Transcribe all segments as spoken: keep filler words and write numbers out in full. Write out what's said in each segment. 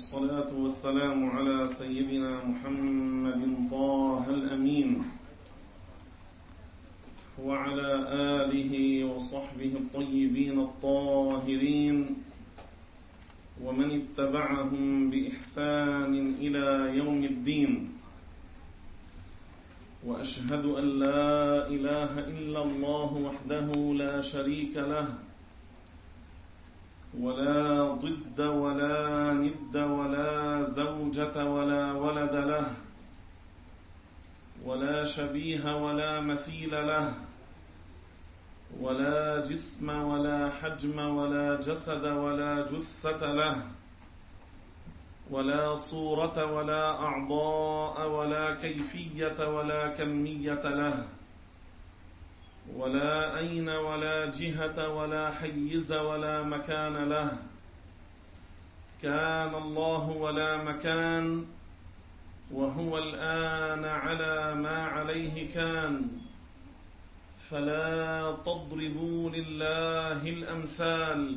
والصلاة والسلام على سيدنا محمد طه الأمين وعلى آله وصحبه الطيبين الطاهرين ومن اتبعهم بإحسان إلى يوم الدين. وأشهد أن لا إله إلا الله وحده لا شريك له ولا ضد ولا ند ولا زوجة ولا ولد له ولا شبيه ولا مثيل له ولا جسم ولا حجم ولا جسد ولا جثة له ولا صورة ولا أعضاء ولا كيفية ولا كمية له ولا أين ولا جهة ولا حيز ولا مكان له. كان الله ولا مكان وهو الآن على ما عليه كان، فلا تضربوا لله الأمثال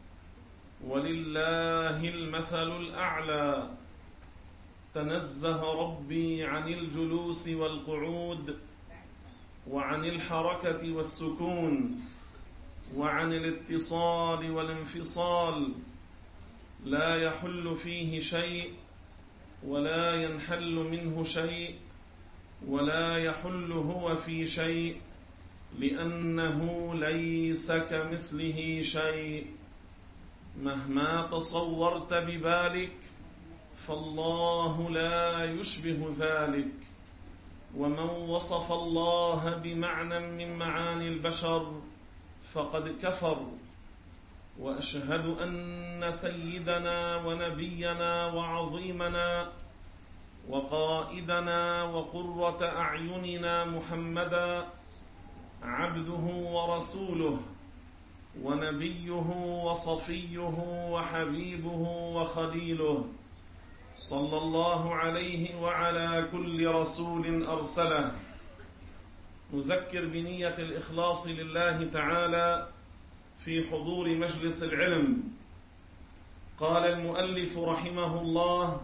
ولله المثل الأعلى. تنزه ربي عن الجلوس والقعود وعن الحركة والسكون وعن الاتصال والانفصال، لا يحل فيه شيء ولا ينحل منه شيء ولا يحل هو في شيء، لأنه ليس كمثله شيء. مهما تصورت ببالك فالله لا يشبه ذلك. ومن وصف الله بمعنى من معاني البشر فقد كفر. وأشهد أن سيدنا ونبينا وعظيمنا وقائدنا وقرة أعيننا محمدا عبده ورسوله ونبيه وصفيه وحبيبه وخليله، صلى الله عليه وعلى كل رسول أرسله. نذكر بنية الإخلاص لله تعالى في حضور مجلس العلم. قال المؤلف رحمه الله: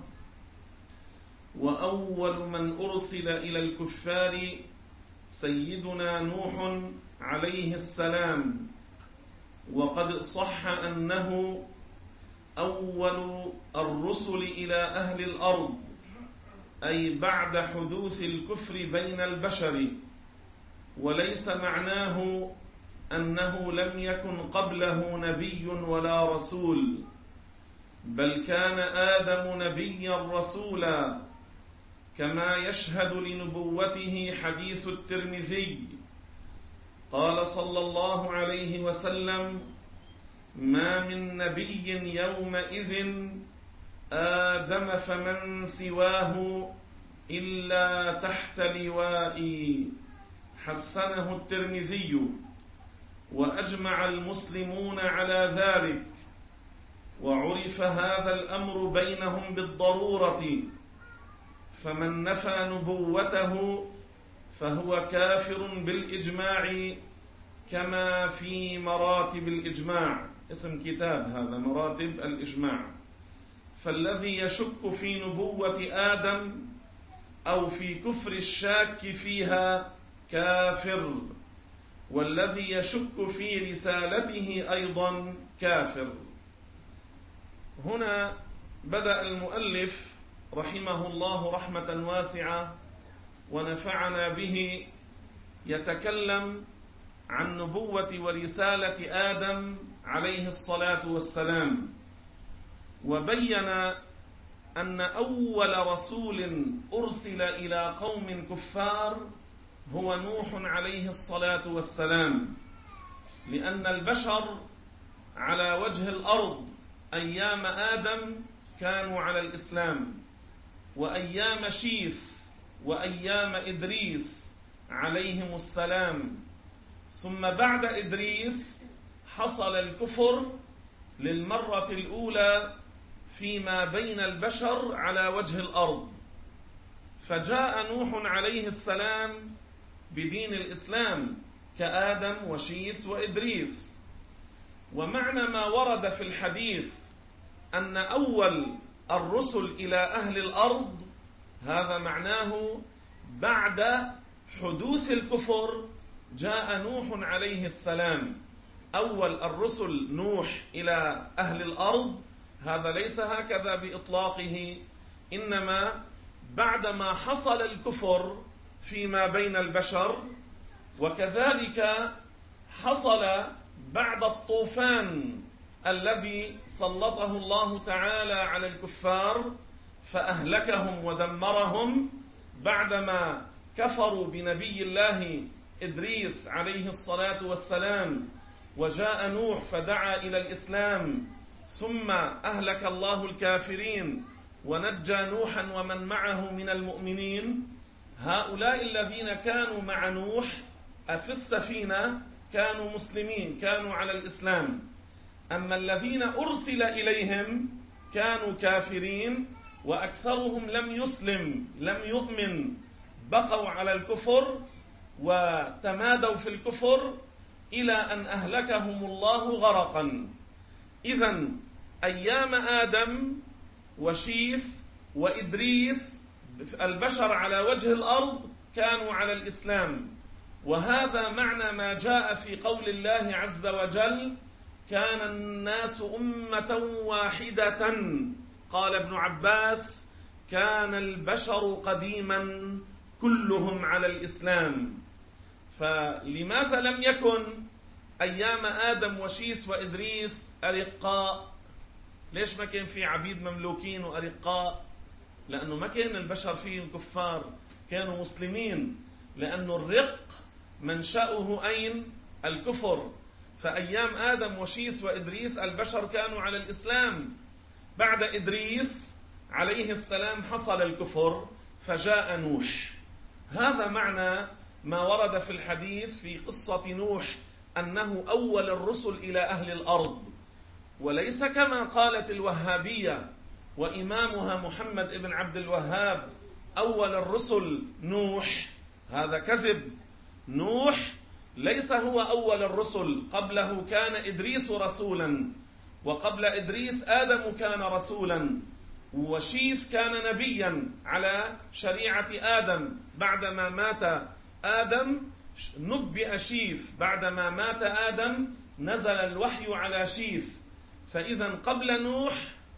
وأول من أرسل إلى الكفار سيدنا نوح عليه السلام، وقد صح أنه أول الرسل إلى أهل الأرض، أي بعد حدوث الكفر بين البشر، وليس معناه أنه لم يكن قبله نبي ولا رسول، بل كان آدم نبيا رسولا، كما يشهد لنبوته حديث الترمذي. قال صلى الله عليه وسلم: ما من نبي يومئذ آدم فمن سواه إلا تحت لوائي. حسنه الترمذي. وأجمع المسلمون على ذلك، وعرف هذا الأمر بينهم بالضرورة، فمن نفى نبوته فهو كافر بالإجماع، كما في مراتب الإجماع. اسم كتاب هذا، مراتب الإجماع. فالذي يشك في نبوة آدم أو في كفر الشاك فيها كافر، والذي يشك في رسالته أيضا كافر. هنا بدأ المؤلف رحمه الله رحمة واسعة ونفعنا به يتكلم عن نبوة ورسالة آدم عليه الصلاة والسلام، وبين أن أول رسول أرسل إلى قوم كفار هو نوح عليه الصلاة والسلام، لأن البشر على وجه الأرض أيام آدم كانوا على الإسلام، وأيام شيث وأيام إدريس عليهم السلام، ثم بعد إدريس حصل الكفر للمرة الأولى فيما بين البشر على وجه الأرض، فجاء نوح عليه السلام بدين الإسلام كآدم وشيث وإدريس. ومعنى ما ورد في الحديث أن أول الرسل إلى أهل الأرض هذا معناه بعد حدوث الكفر جاء نوح عليه السلام. أول الرسل نوح إلى أهل الأرض، هذا ليس هكذا بإطلاقه، إنما بعدما حصل الكفر فيما بين البشر، وكذلك حصل بعد الطوفان الذي سلطه الله تعالى على الكفار فأهلكهم ودمرهم بعدما كفروا بنبي الله إدريس عليه الصلاة والسلام، وجاء نوح فدعا إلى الإسلام، ثم أهلك الله الكافرين ونجى نوحا ومن معه من المؤمنين. هؤلاء الذين كانوا مع نوح في السفينة كانوا مسلمين، كانوا على الإسلام. أما الذين أرسل إليهم كانوا كافرين، وأكثرهم لم يسلم، لم يؤمن، بقوا على الكفر وتمادوا في الكفر إلى أن أهلكهم الله غرقا. إذن أيام آدم وشيث وإدريس البشر على وجه الأرض كانوا على الإسلام، وهذا معنى ما جاء في قول الله عز وجل: كان الناس أمة واحدة. قال ابن عباس: كان البشر قديما كلهم على الإسلام. فلماذا لم يكن أيام آدم وشيث وإدريس أرقاء؟ ليش ما كان في عبيد مملوكين وأرقاء؟ لأنه ما كان البشر فيهم كفار، كانوا مسلمين، لأن الرق منشأه أين؟ الكفر. فأيام آدم وشيث وإدريس البشر كانوا على الإسلام. بعد إدريس عليه السلام حصل الكفر فجاء نوح. هذا معنى ما ورد في الحديث في قصة نوح أنه أول الرسل إلى أهل الأرض، وليس كما قالت الوهابية وإمامها محمد ابن عبد الوهاب أول الرسل نوح. هذا كذب. نوح ليس هو أول الرسل، قبله كان إدريس رسولا، وقبل إدريس آدم كان رسولا، وشيث كان نبيا على شريعة آدم. بعدما مات آدم نبئ شيث، بعدما مات آدم نزل الوحي على شيث. فإذا قبل نوح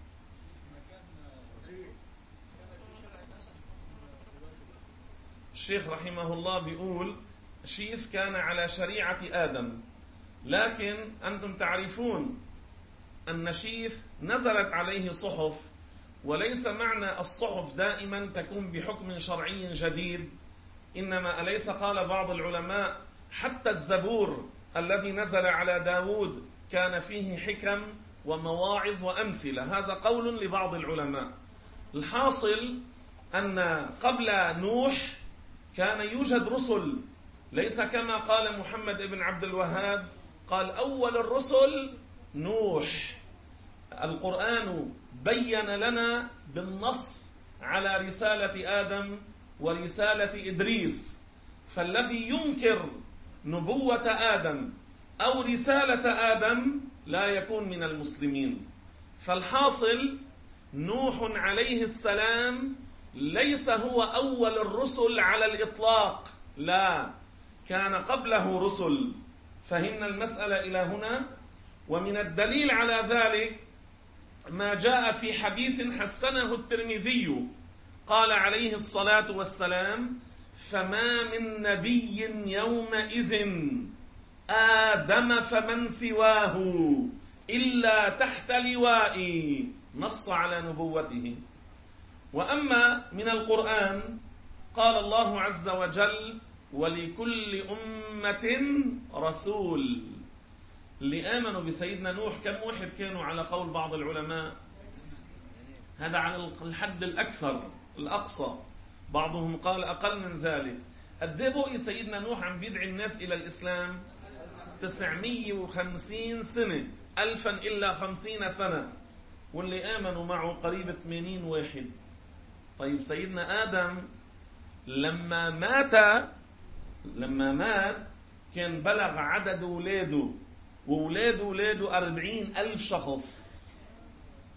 الشيخ رحمه الله بيقول شيث كان على شريعة آدم، لكن أنتم تعرفون أن شيث نزلت عليه صحف، وليس معنى الصحف دائما تكون بحكم شرعي جديد، إنما أليس قال بعض العلماء حتى الزبور الذي نزل على داود كان فيه حكم ومواعظ وأمثلة. هذا قول لبعض العلماء. الحاصل أن قبل نوح كان يوجد رسل، ليس كما قال محمد بن عبد الوهاب، قال أول الرسل نوح. القرآن بين لنا بالنص على رسالة آدم ورسالة إدريس، فالذي ينكر نبوة آدم أو رسالة آدم لا يكون من المسلمين. فالحاصل نوح عليه السلام ليس هو أول الرسل على الإطلاق، لا، كان قبله رسل. فهمنا المسألة إلى هنا؟ ومن الدليل على ذلك ما جاء في حديث حسنه الترمذي، قال عليه الصلاة والسلام: فما من نبي يومئذ آدم فمن سواه إلا تحت لوائي، نص على نبوته. وأما من القرآن قال الله عز وجل: ولكل أمة رسول. اللي آمنوا بسيدنا نوح كم واحد كانوا على قول بعض العلماء؟ هذا على الحد الأكثر الأقصى، بعضهم قال أقل من ذلك. قد بقي سيدنا نوح عم بيدعي الناس إلى الإسلام؟ تسعمية وخمسين سنة، ألفا إلا خمسين سنة، واللي آمنوا معه قريب ثمانين واحد. طيب سيدنا آدم لما مات لما مات كان بلغ عدد ولاده وولاده ولاده أربعين ألف شخص.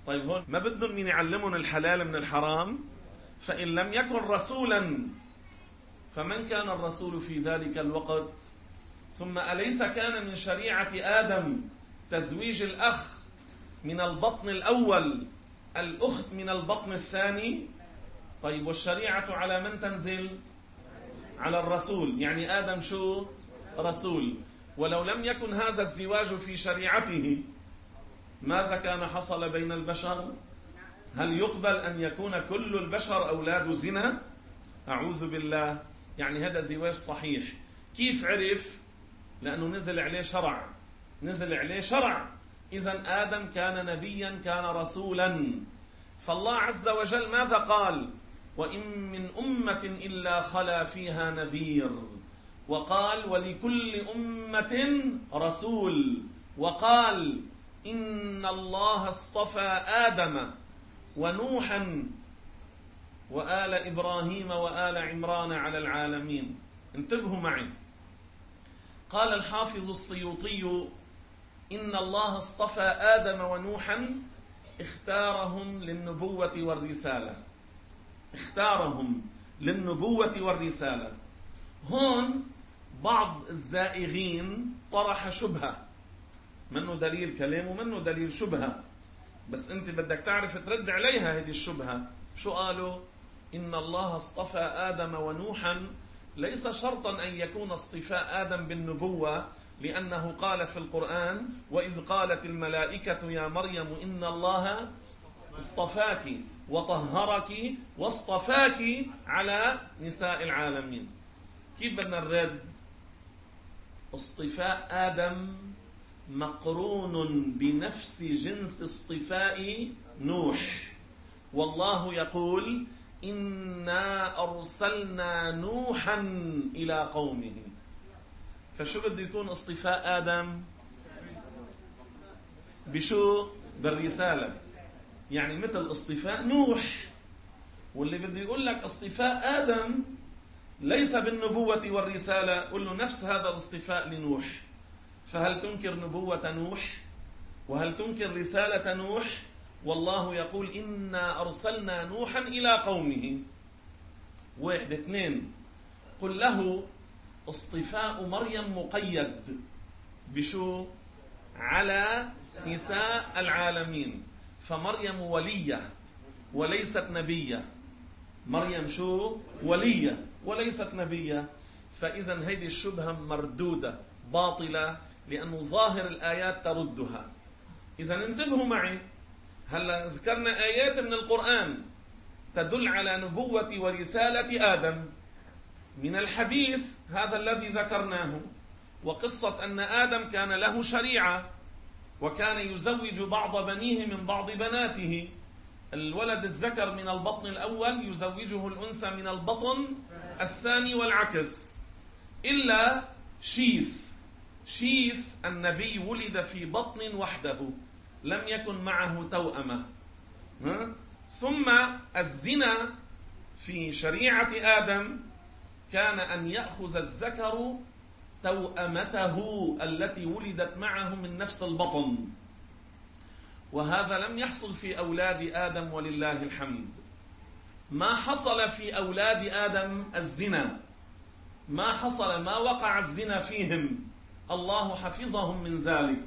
طيب هون ما بدهم مين يعلمهم الحلال من الحرام؟ فإن لم يكن رسولا فمن كان الرسول في ذلك الوقت؟ ثم أليس كان من شريعة آدم تزويج الأخ من البطن الأول الأخت من البطن الثاني؟ طيب والشريعة على من تنزل؟ على الرسول. يعني آدم شو؟ رسول. ولو لم يكن هذا الزواج في شريعته ماذا كان حصل بين البشر؟ هل يقبل أن يكون كل البشر أولاد زنا؟ أعوذ بالله. يعني هذا زواج صحيح. كيف عرف؟ لأنه نزل عليه شرع، نزل عليه شرع. إذن آدم كان نبيا، كان رسولا. فالله عز وجل ماذا قال؟ وإن من أمة إلا خلا فيها نذير. وقال ولكل أمة رسول. وقال إن الله اصطفى آدم ونوحا وآل إبراهيم وآل عمران على العالمين. انتبهوا معي. قال الحافظ السيوطي إن الله اصطفى آدم ونوحا اختارهم للنبوة والرسالة. اختارهم للنبوة والرسالة. هون بعض الزائغين طرح شبهة، منه دليل كلام ومنه دليل شبهة، بس انت بدك تعرف ترد عليها هذه الشبهة. شو قالوا؟ إن الله اصطفى آدم ونوحا ليس شرطا أن يكون اصطفاء آدم بالنبوة، لأنه قال في القرآن وإذ قالت الملائكة يا مريم إن الله اصطفاك وطهرك واصطفاك على نساء العالمين. كيف بدنا نرد؟ اصطفاء آدم مقرون بنفس جنس اصطفاء نوح، والله يقول إنا أرسلنا نوحا إلى قومه. فشو بده يكون اصطفاء آدم؟ بشو؟ بالرسالة. يعني مثل اصطفاء نوح. واللي بده يقول لك اصطفاء آدم ليس بالنبوة والرسالة، قل له نفس هذا الاصطفاء لنوح. فهل تنكر نبوة نوح؟ وهل تنكر رسالة نوح؟ والله يقول إنا أرسلنا نوحا إلى قومه. واحد اثنين، قل له اصطفاء مريم مقيد بشو؟ على نساء العالمين. فمريم ولية وليست نبية. مريم شو؟ ولية وليست نبية. فإذا هذه الشبهة مردودة باطلة، لأنه ظاهر الآيات تردها. إذا انتبهوا معي. هلا ذكرنا آيات من القرآن تدل على نبوة ورسالة آدم. من الحديث هذا الذي ذكرناه، وقصة أن آدم كان له شريعة، وكان يزوج بعض بنيه من بعض بناته. الولد الذكر من البطن الأول يزوجه الأنثى من البطن الثاني والعكس، إلا شيس. شيس النبي ولد في بطن وحده، لم يكن معه توأمة. ثم الزنا في شريعة آدم كان أن يأخذ الذكر توأمته التي ولدت معه من نفس البطن، وهذا لم يحصل في أولاد آدم ولله الحمد. ما حصل في أولاد آدم الزنا، ما حصل، ما وقع الزنا فيهم، الله حفظهم من ذلك.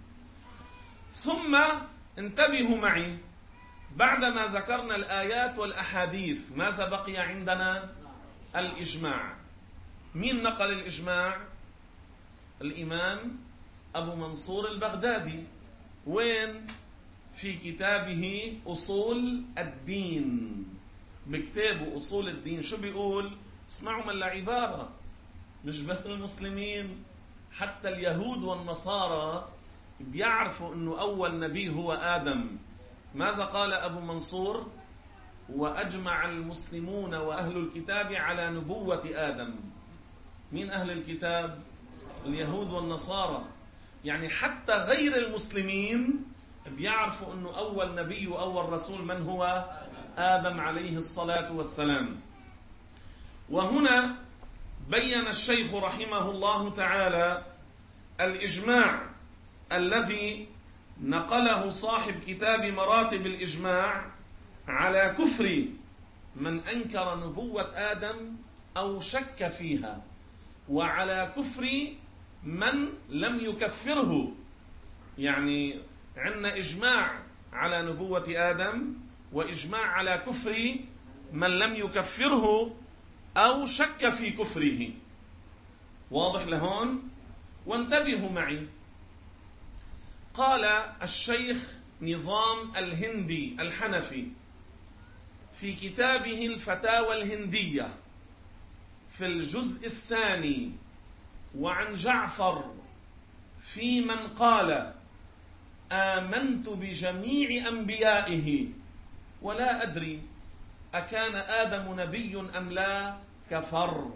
ثم انتبهوا معي، بعدما ذكرنا الآيات والأحاديث ماذا بقي عندنا؟ الإجماع. مين نقل الإجماع؟ الإمام أبو منصور البغدادي. وين؟ في كتابه أصول الدين. بكتابه أصول الدين شو بيقول؟ اسمعوا من العبارة، مش بس المسلمين، حتى اليهود والنصارى بيعرفوا أنه أول نبي هو آدم. ماذا قال أبو منصور؟ وأجمع المسلمون وأهل الكتاب على نبوة آدم. مين أهل الكتاب؟ اليهود والنصارى. يعني حتى غير المسلمين بيعرفوا أنه أول نبي وأول رسول من هو؟ آدم عليه الصلاة والسلام. وهنا بين الشيخ رحمه الله تعالى الإجماع الذي نقله صاحب كتاب مراتب الإجماع على كفر من أنكر نبوة آدم أو شك فيها، وعلى كفر من لم يكفره. يعني عندنا إجماع على نبوة آدم وإجماع على كفر من لم يكفره أو شك في كفره. واضح لهون؟ وانتبهوا معي. قال الشيخ نظام الهندي الحنفي في كتابه الفتاوى الهندية في الجزء الثاني وعن جعفر في من قال آمنت بجميع أنبيائه ولا أدري أكان آدم نبي أم لا كفر.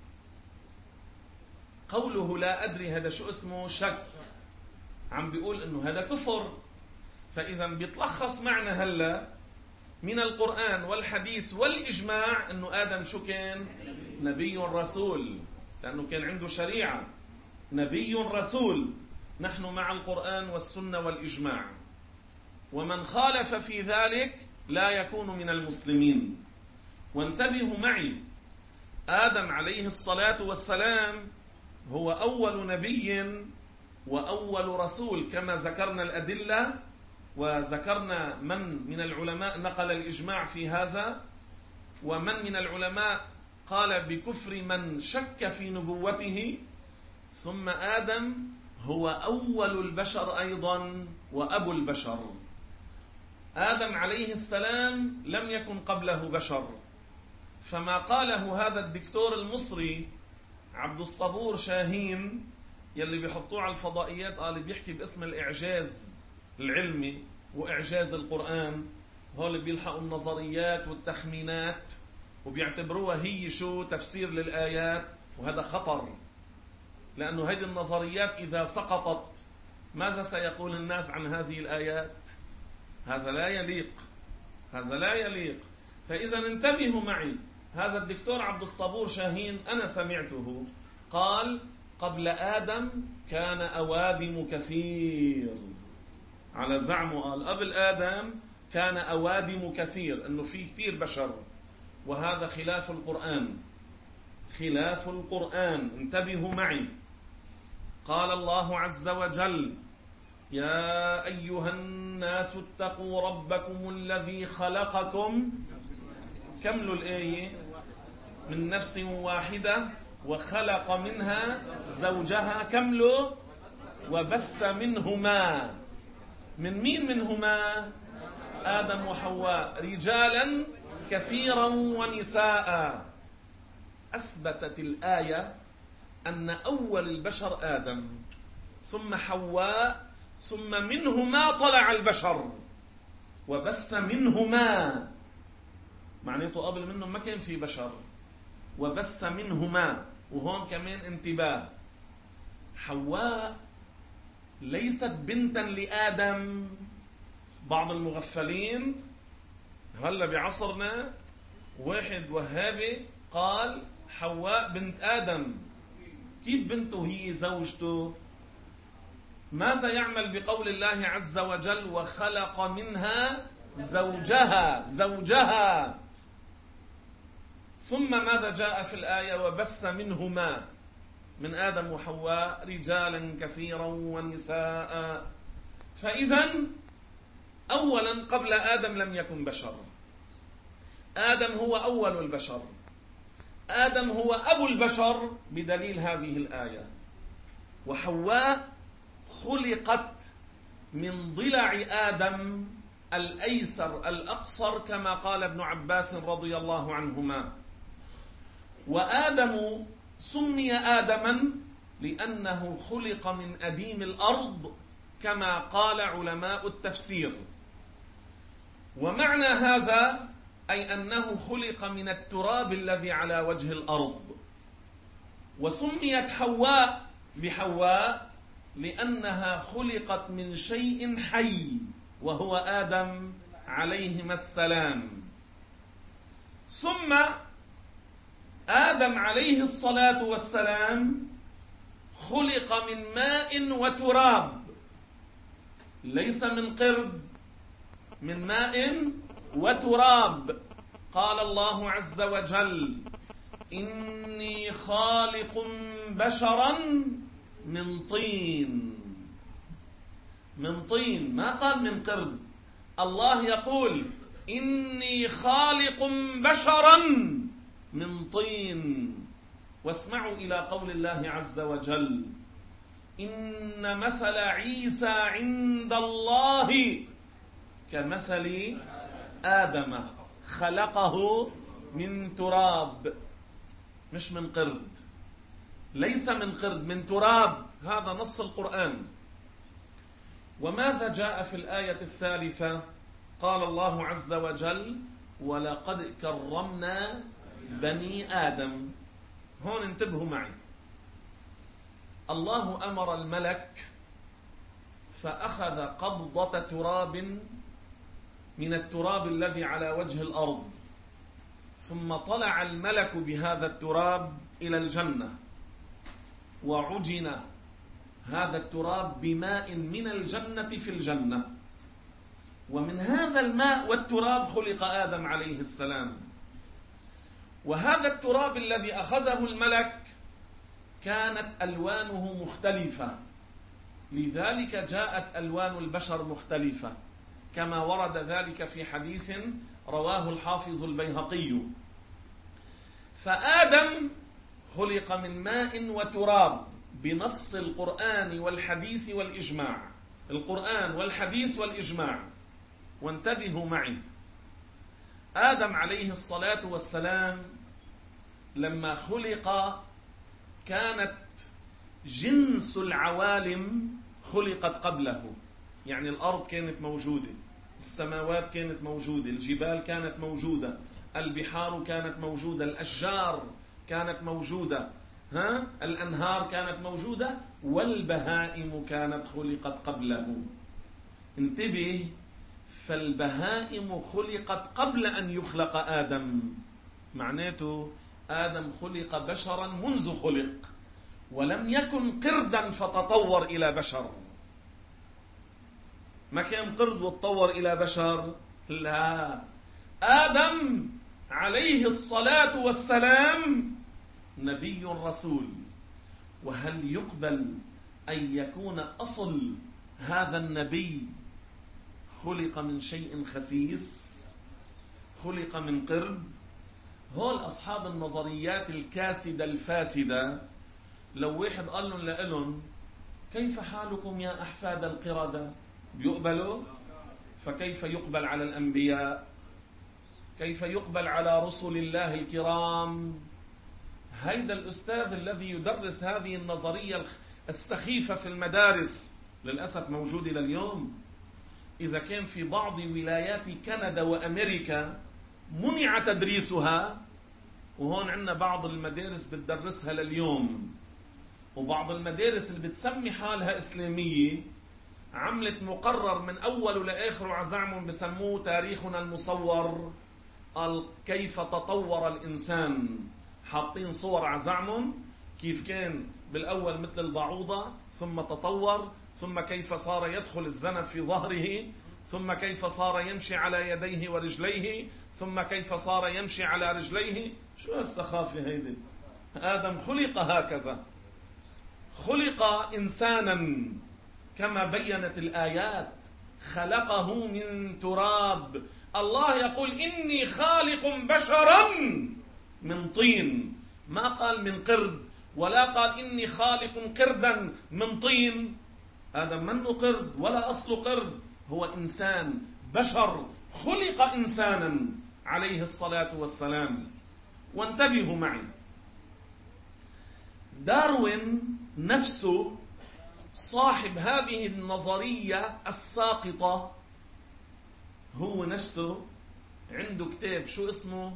قوله لا أدري هذا شو اسمه؟ شك. عم بيقول إنه هذا كفر. فإذا بيتلخص معنا هلا من القرآن والحديث والإجماع إنه آدم شو كان؟ نبي رسول، لأنه كان عنده شريعة. نبي رسول. نحن مع القرآن والسنة والإجماع، ومن خالف في ذلك لا يكون من المسلمين. وانتبهوا معي، آدم عليه الصلاة والسلام هو أول نبي وأول رسول كما ذكرنا الأدلة، وذكرنا من من العلماء نقل الإجماع في هذا، ومن من العلماء قال بكفر من شك في نبوته. ثم آدم هو أول البشر أيضا وأبو البشر. آدم عليه السلام لم يكن قبله بشر، فما قاله هذا الدكتور المصري عبد الصبور شاهين يلي بيحطوه على الفضائيات، قال بيحكي باسم الإعجاز العلمي وإعجاز القرآن. هول بيلحقوا النظريات والتخمينات وبيعتبروها هي شو تفسير للآيات، وهذا خطر، لأنه هذه النظريات إذا سقطت ماذا سيقول الناس عن هذه الآيات؟ هذا لا يليق، هذا لا يليق. فإذا انتبهوا معي، هذا الدكتور عبد الصبور شاهين أنا سمعته قال قبل آدم كان أوادم كثير، على زعمه قال قبل آدم كان أوادم كثير، أنه في كثير بشر، وهذا خلاف القرآن، خلاف القرآن. انتبهوا معي. قال الله عز وجل يا أيها الناس اتقوا ربكم الذي خلقكم، كملوا الآية، من نفس واحدة وخلق منها زوجها، كملوا، وبث منهما، من مين منهما؟ آدم وحواء، رجالا كثيرا ونساء. أثبتت الآية أن أول البشر آدم ثم حواء ثم منهما طلع البشر، وبث منهما معناته قبل منهم ما كان في بشر، وبث منهما. وهون كمان انتباه، حواء ليست بنتا لآدم. بعض المغفلين هلا بعصرنا واحد وهابي قال حواء بنت آدم، كيف بنته هي زوجته؟ ماذا يعمل بقول الله عز وجل وخلق منها زوجها، زوجها، ثم ماذا جاء في الآية وبث منهما، من آدم وحواء، رجالا كثيرا ونساء. فإذا أولا قبل آدم لم يكن بشر، آدم هو أول البشر، آدم هو أبو البشر بدليل هذه الآية. وحواء خلقت من ضلع آدم الأيسر الأقصر كما قال ابن عباس رضي الله عنهما. وآدم سمي آدما لأنه خلق من أديم الأرض كما قال علماء التفسير. ومعنى هذا أي أنه خلق من التراب الذي على وجه الأرض. وسميت حواء بحواء لأنها خلقت من شيء حي وهو آدم عليهما السلام. ثم آدم عليه الصلاة والسلام خلق من ماء وتراب، ليس من قرد، من ماء وتراب. قال الله عز وجل: إني خالق بشرا من طين. من طين، ما قال من قرد. الله يقول: إني خالق بشرا من طين. واسمعوا إلى قول الله عز وجل: إن مثل عيسى عند الله كمثل آدم خلقه من تراب. مش من قرد، ليس من قرد، من تراب. هذا نص القرآن. وماذا جاء في الآية الثالثة؟ قال الله عز وجل: ولقد كرمنا بني آدم. هون انتبهوا معي. الله أمر الملك فأخذ قبضة تراب من التراب الذي على وجه الأرض، ثم طلع الملك بهذا التراب إلى الجنة، وعجن هذا التراب بماء من الجنة في الجنة، ومن هذا الماء والتراب خلق آدم عليه السلام. وهذا التراب الذي أخذه الملك كانت ألوانه مختلفة، لذلك جاءت ألوان البشر مختلفة، كما ورد ذلك في حديث رواه الحافظ البيهقي. فآدم خلق من ماء وتراب بنص القرآن والحديث والإجماع. القرآن والحديث والإجماع. وانتبهوا معي، آدم عليه الصلاة والسلام لما خلق كانت جنس العوالم خلقت قبله. يعني الأرض كانت موجودة، السماوات كانت موجودة، الجبال كانت موجودة، البحار كانت موجودة، الأشجار كانت موجودة، ها؟ الأنهار كانت موجودة، والبهائم كانت خلقت قبله. انتبه، فالبهائم خلقت قبل أن يخلق آدم. معناته آدم خلق بشرا منذ خلق، ولم يكن قردا فتطور إلى بشر. ما كان قرد وتطور إلى بشر، لا. آدم عليه الصلاة والسلام نبي رسول. وهل يقبل أن يكون أصل هذا النبي خلق من شيء خسيس، خلق من قرد؟ هول أصحاب النظريات الكاسدة الفاسدة لو واحد قال لهم لهم كيف حالكم يا أحفاد القردة، بيقبلوا؟ فكيف يقبل على الأنبياء؟ كيف يقبل على رسل الله الكرام؟ هيدا الأستاذ الذي يدرس هذه النظرية السخيفة في المدارس للأسف موجود إلى اليوم. إذا كان في بعض ولايات كندا وأمريكا منع تدريسها، وهون عندنا بعض المدارس بتدرسها لليوم، وبعض المدارس اللي بتسمي حالها إسلامية عملت مقرر من أوله لآخره عزعمهم بسموه تاريخنا المصور. قال كيف تطور الإنسان، حاطين صور عزعمهم كيف كان بالأول مثل البعوضة، ثم تطور، ثم كيف صار يدخل الذنب في ظهره، ثم كيف صار يمشي على يديه ورجليه، ثم كيف صار يمشي على رجليه. شو السخافة هيدي؟ آدم خلق هكذا، خلق إنسانا كما بيّنت الآيات، خلقه من تراب. الله يقول إني خالق بشرا من طين، ما قال من قرد، ولا قال إني خالق قردا من طين. آدم منه قرد ولا أصل قرد، هو إنسان بشر، خلق إنسانا عليه الصلاة والسلام. وانتبهوا معي، داروين نفسه صاحب هذه النظرية الساقطة هو نفسه عنده كتاب شو اسمه؟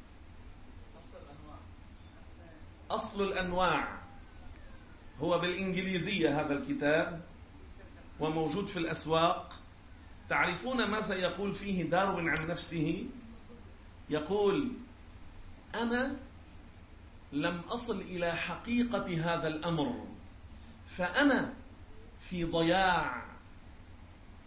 أصل الأنواع. هو بالإنجليزية هذا الكتاب وموجود في الأسواق. تعرفون ماذا يقول فيه داروين عن نفسه؟ يقول أنا لم أصل إلى حقيقة هذا الأمر، فأنا في ضياع،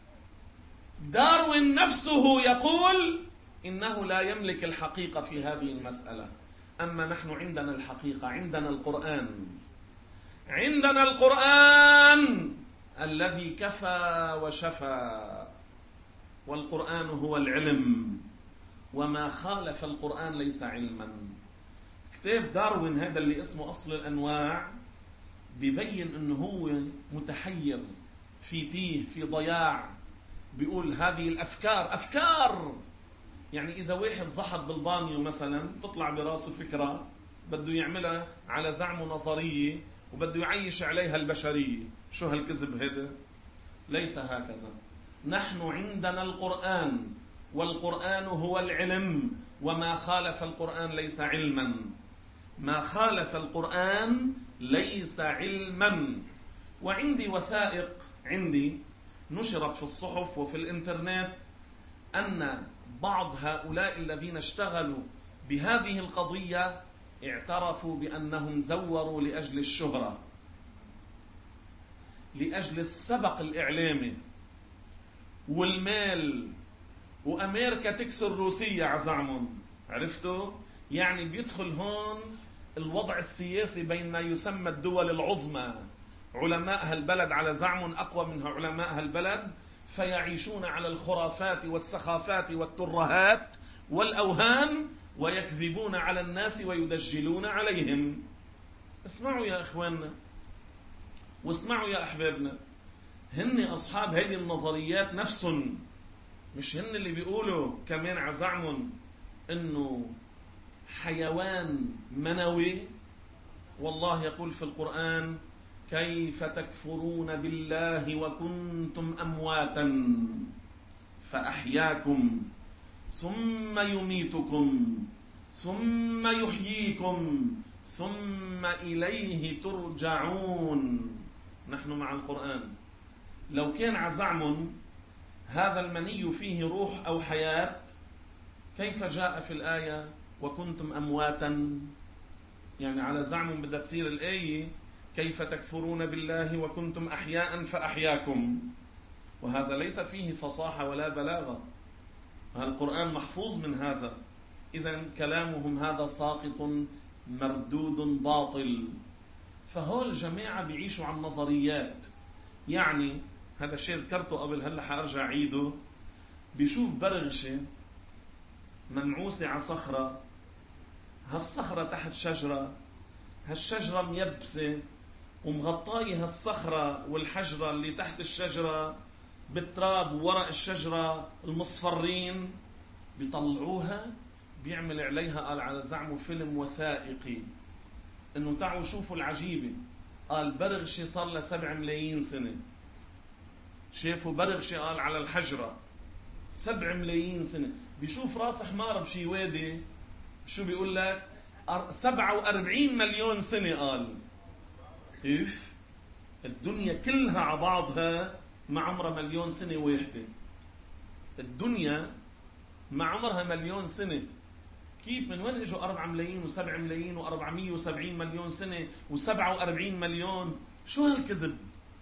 داروين نفسه يقول إنه لا يملك الحقيقة في هذه المسألة. أما نحن عندنا الحقيقة، عندنا القرآن، عندنا القرآن الذي كفى وشفى، والقرآن هو العلم، وما خالف القرآن ليس علما. كتاب داروين هذا اللي اسمه أصل الأنواع بيبين أنه هو متحير في تيه في ضياع. بيقول هذه الأفكار أفكار، يعني إذا واحد زحط بالبانيو مثلا تطلع براسه فكرة بده يعملها على زعمه نظرية وبده يعيش عليها البشرية، شو هالكذب هذا؟ ليس هكذا. نحن عندنا القرآن، والقرآن هو العلم، وما خالف القرآن ليس علما. ما خالف القرآن ليس علما. وعندي وثائق عندي نشرت في الصحف وفي الإنترنت أن بعض هؤلاء الذين اشتغلوا بهذه القضية اعترفوا بأنهم زوروا لأجل الشهرة، لأجل السبق الإعلامي والمال، وأمريكا تكسر روسيا عزعمهم. عرفتوا؟ يعني بيدخل هون الوضع السياسي بين ما يسمى الدول العظمى، علماء هالبلد على زعم أقوى من علماء هالبلد، فيعيشون على الخرافات والسخافات والترهات والأوهام، ويكذبون على الناس ويدجلون عليهم. اسمعوا يا إخواننا، واسمعوا يا أحبابنا، هن أصحاب هذه النظريات نفسهم، مش هن اللي بيقولوا كمان عزعمهم إنه حيوان منوي. والله يقول في القرآن كيف تكفرون بالله وكنتم أمواتا فأحياكم ثم يميتكم ثم يحييكم ثم إليه ترجعون. نحن مع القرآن. لو كان عزعم هذا المني فيه روح أو حياة، كيف جاء في الآية وكنتم أمواتا؟ يعني على زعم بدها تصير الآية كيف تكفرون بالله وكنتم أحياء فأحياكم، وهذا ليس فيه فصاحة ولا بلاغة. القرآن محفوظ من هذا. إذن كلامهم هذا ساقط مردود باطل. فهول الجماعة بيعيشوا عن نظريات. يعني هذا الشيء ذكرته قبل، هلا حارجع عيده. بيشوف برغشة منعوسة على صخرة، هالصخرة تحت شجرة، هالشجرة ميبسة ومغطاية هالصخرة والحجرة اللي تحت الشجرة بالتراب وورق الشجرة المصفرين. بيطلعوها بيعمل عليها قال على زعمه فيلم وثائقي، انه تعالوا شوفوا العجيبة. قال برغشة صار لها سبع ملايين سنة. شافوا برغشة قال على الحجرة سبع ملايين سنة. بيشوف راس حمار بشي وادي، شو بيقول لك؟ سبعة وأربعين مليون سنة. قال كيف الدنيا كلها على بعضها ما عمرها مليون سنة واحدة. الدنيا ما عمرها مليون سنة. كيف من وين اجوا أربعة ملايين وسبع ملايين وأربعمية وسبعين مليون سنة وسبعة وأربعين مليون؟ شو هالكذب؟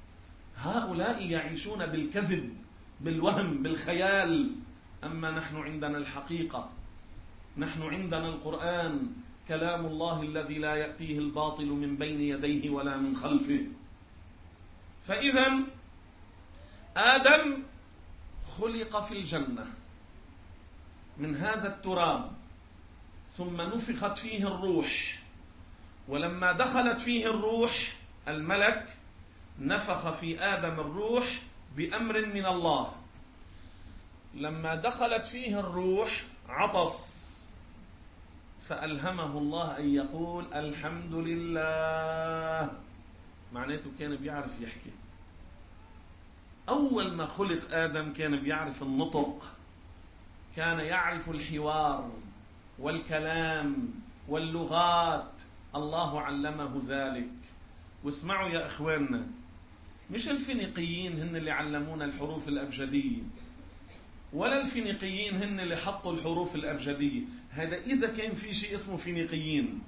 هؤلاء يعيشون بالكذب، بالوهم، بالخيال. أما نحن عندنا الحقيقة، نحن عندنا القرآن، كلام الله الذي لا يأتيه الباطل من بين يديه ولا من خلفه. فإذا آدم خلق في الجنة من هذا التراب، ثم نفخت فيه الروح، ولما دخلت فيه الروح الملك نفخ في آدم الروح بأمر من الله. لما دخلت فيه الروح عطس، فألهمه الله أن يقول الحمد لله. معناته كان بيعرف يحكي. أول ما خلق آدم كان بيعرف النطق، كان يعرف الحوار والكلام واللغات. الله علمه ذلك. واسمعوا يا إخواننا، مش الفينيقيين هن اللي علمونا الحروف الأبجدية، ولا الفينيقيين هن اللي حطوا الحروف الأبجدية. هذا إذا كان في شيء اسمه فينيقيين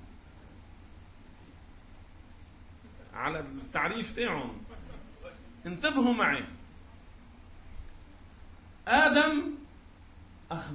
على التعريف تاعهم. انتبهوا معي. آدم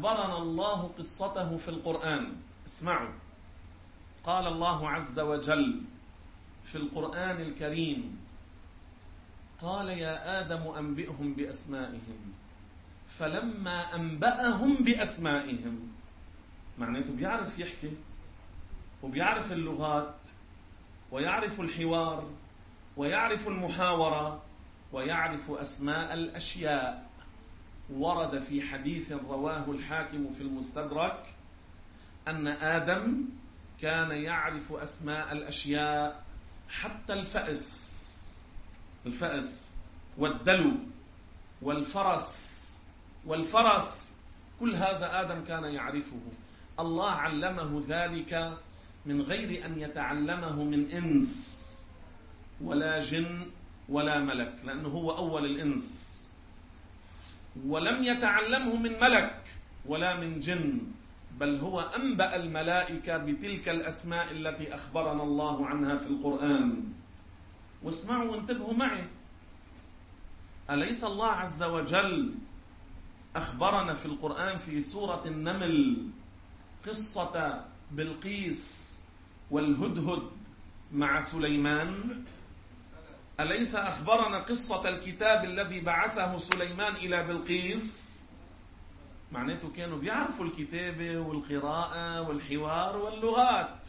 أخبرنا الله قصته في القرآن. اسمعوا، قال الله عز وجل في القرآن الكريم: قال يا آدم أنبئهم بأسمائهم، فلما أنبأهم بأسمائهم، معناته بيعرف يحكي وبيعرف اللغات ويعرف الحوار ويعرف المحاورة ويعرف أسماء الأشياء. ورد في حديث رواه الحاكم في المستدرك أن آدم كان يعرف أسماء الأشياء حتى الفأس الفأس والدلو والفرس والفرس، كل هذا آدم كان يعرفه. الله علمه ذلك من غير أن يتعلمه من إنس ولا جن ولا ملك، لأنه هو أول الإنس، ولم يتعلمه من ملك ولا من جن، بل هو أنبأ الملائكة بتلك الأسماء التي أخبرنا الله عنها في القرآن. واسمعوا وانتبهوا معي، أليس الله عز وجل أخبرنا في القرآن في سورة النمل قصة بلقيس والهدهد مع سليمان؟ أليس أخبرنا قصة الكتاب الذي بعثه سليمان إلى بلقيس؟ معناته كانوا بيعرفوا الكتابة والقراءة والحوار واللغات.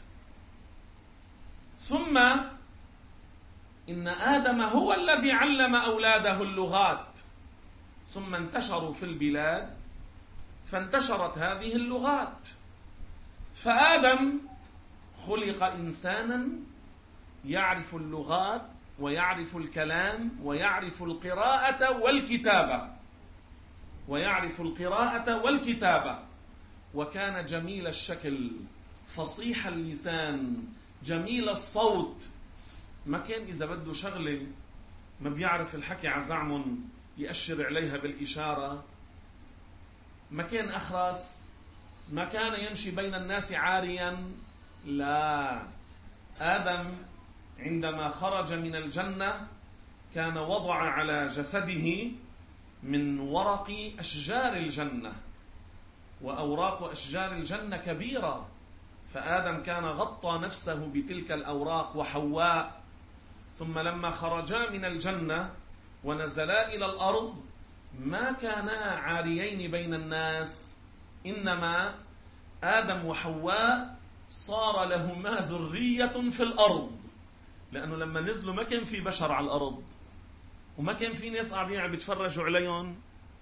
ثم إن آدم هو الذي علم أولاده اللغات، ثم انتشروا في البلاد فانتشرت هذه اللغات. فآدم خلق إنسانا يعرف اللغات ويعرف الكلام ويعرف القراءة والكتابة ويعرف القراءة والكتابة وكان جميل الشكل، فصيح اللسان، جميل الصوت. ما كان إذا بده شغلة ما بيعرف الحكي عزعم يأشر عليها بالإشارة، ما كان أخرس، ما كان يمشي بين الناس عاريا. لا، آدم عندما خرج من الجنة كان وضع على جسده من ورق أشجار الجنة، وأوراق أشجار الجنة كبيرة، فآدم كان غطى نفسه بتلك الأوراق وحواء. ثم لما خرجا من الجنة ونزلا إلى الأرض ما كانا عاريين بين الناس، إنما آدم وحواء صار لهما ذرية في الأرض، لأنه لما نزلوا ما كان في بشر على الأرض وما كان في ناس قاعدين عم بيتفرجوا عليهم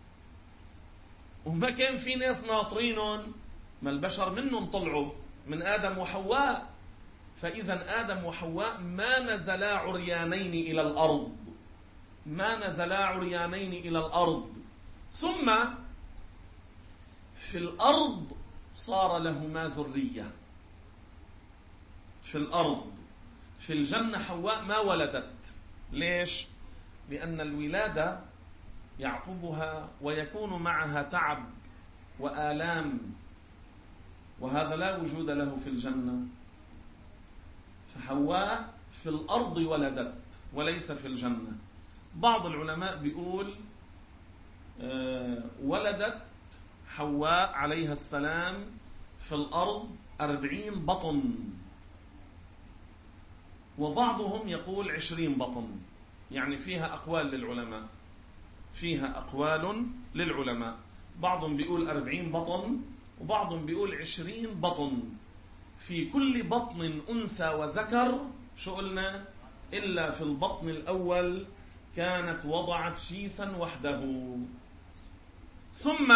وما كان في ناس ناطرينهم، ما البشر منهم طلعوا من آدم وحواء. فإذا آدم وحواء ما نزلا عريانين إلى الأرض، ما نزلا عريانين إلى الأرض. ثم في الأرض صار لهما ذرية في الأرض. في الجنة حواء ما ولدت. ليش؟ لأن الولادة يعقبها ويكون معها تعب وآلام، وهذا لا وجود له في الجنة. فحواء في الأرض ولدت وليس في الجنة. بعض العلماء بيقول ولدت حواء عليها السلام في الأرض أربعين بطن، وبعضهم يقول عشرين بطن. يعني فيها أقوال للعلماء، فيها أقوال للعلماء. بعضهم بيقول أربعين بطن وبعضهم بيقول عشرين بطن. في كل بطن أنثى وذكر، شو قلنا؟ إلا في البطن الأول كانت وضعت شيثا وحده. ثم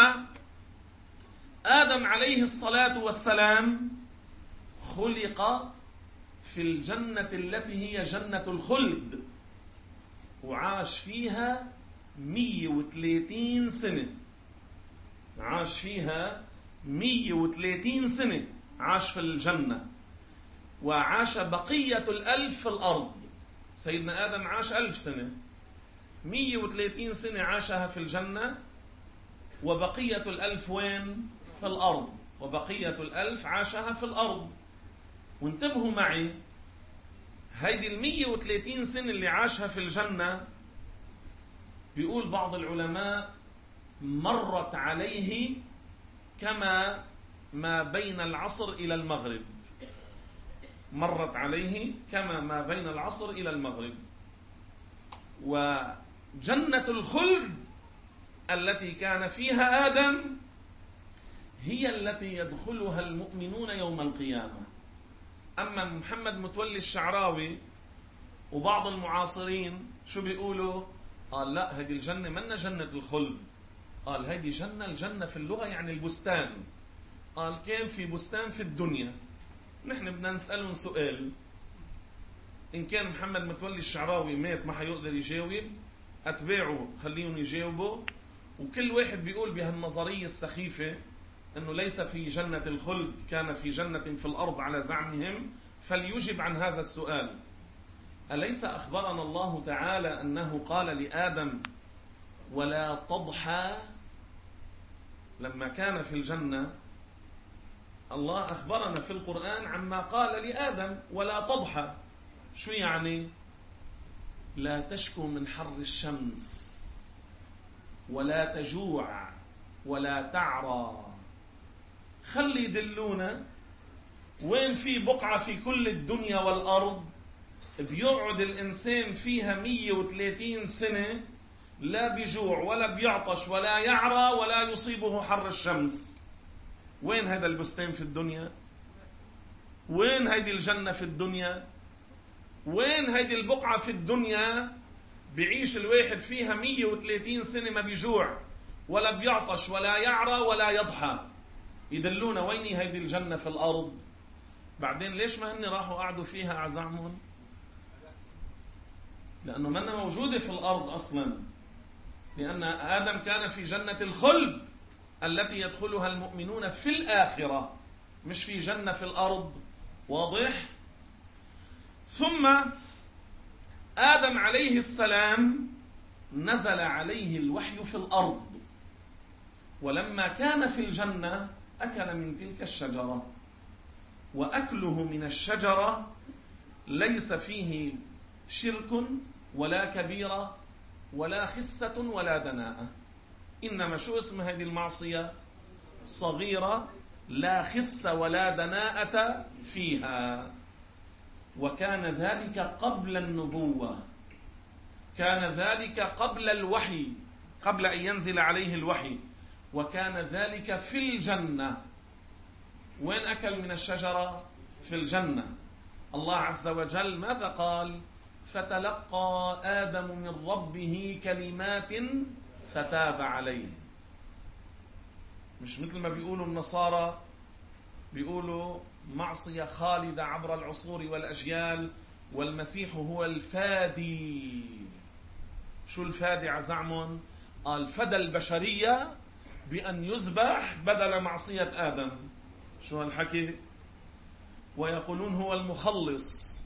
آدم عليه الصلاة والسلام خلق في الجنة التي هي جنة الخلد، وعاش فيها مية وثلاثين سنة. عاش فيها مية وثلاثين سنة، عاش في الجنة، وعاش بقية الألف في الأرض. سيدنا آدم عاش ألف سنة، مية وثلاثين سنة عاشها في الجنة، وبقية الألف وين؟ في الأرض. وبقية الألف عاشها في الأرض. وانتبهوا معي، هيدي المية وثلاثين سنة اللي عاشها في الجنة، بيقول بعض العلماء مرت عليه كما ما بين العصر إلى المغرب، مرت عليه كما ما بين العصر إلى المغرب. وجنة الخلد التي كان فيها آدم هي التي يدخلها المؤمنون يوم القيامة. أما محمد متولي الشعراوي وبعض المعاصرين شو بيقولوا؟ قال لا، هذه الجنة منا جنة الخلد. قال هذه جنة، الجنة في اللغة يعني البستان. قال كان في بستان في الدنيا. نحن بدنا نسألهم سؤال، إن كان محمد متولي الشعراوي مات ما حيقدر يجاوب، أتباعه خليهم يجاوبوا. وكل واحد بيقول بهالنظرية السخيفة أنه ليس في جنة الخلد، كان في جنة في الأرض على زعمهم، فليجب عن هذا السؤال. أليس أخبرنا الله تعالى أنه قال لآدم ولا تضحى؟ لما كان في الجنة الله أخبرنا في القرآن عما قال لآدم ولا تضحى. شو يعني؟ لا تشكو من حر الشمس ولا تجوع ولا تعرى. خلي يدلونا وين في بقعة في كل الدنيا والأرض بيقعد الإنسان فيها مية وثلاثين سنة لا بيجوع ولا بيعطش ولا يعرى ولا يصيبه حر الشمس. وين هذا البستان في الدنيا؟ وين هذه الجنة في الدنيا؟ وين هذه البقعة في الدنيا بيعيش الواحد فيها مية وثلاثين سنة ما بيجوع ولا بيعطش ولا يعرى ولا يضحى؟ يدلونا وين هذه الجنة في الأرض. بعدين ليش ما هن راحوا قعدوا فيها أعزامهم؟ لأنه منا موجودة في الأرض أصلا، لأن آدم كان في جنة الخلد التي يدخلها المؤمنون في الآخرة، مش في جنة في الأرض. واضح؟ ثم آدم عليه السلام نزل عليه الوحي في الأرض، ولما كان في الجنة أكل من تلك الشجرة، وأكله من الشجرة ليس فيه شرك ولا كبيرة ولا خسة ولا دناءة، إنما شو اسم هذه المعصية؟ صغيرة لا خس ولا دناءة فيها. وكان ذلك قبل النبوة، كان ذلك قبل الوحي، قبل أن ينزل عليه الوحي، وكان ذلك في الجنة. وين أكل من الشجرة؟ في الجنة. الله عز وجل ماذا قال؟ فتلقى آدم من ربه كلمات فتاب عليه. مش مثل ما بيقولوا النصارى، بيقولوا معصية خالدة عبر العصور والأجيال والمسيح هو الفادي. شو الفادي عزعمون؟ قال فدى البشرية بأن يذبح بدل معصية آدم. شو هالحكي؟ ويقولون هو المخلص،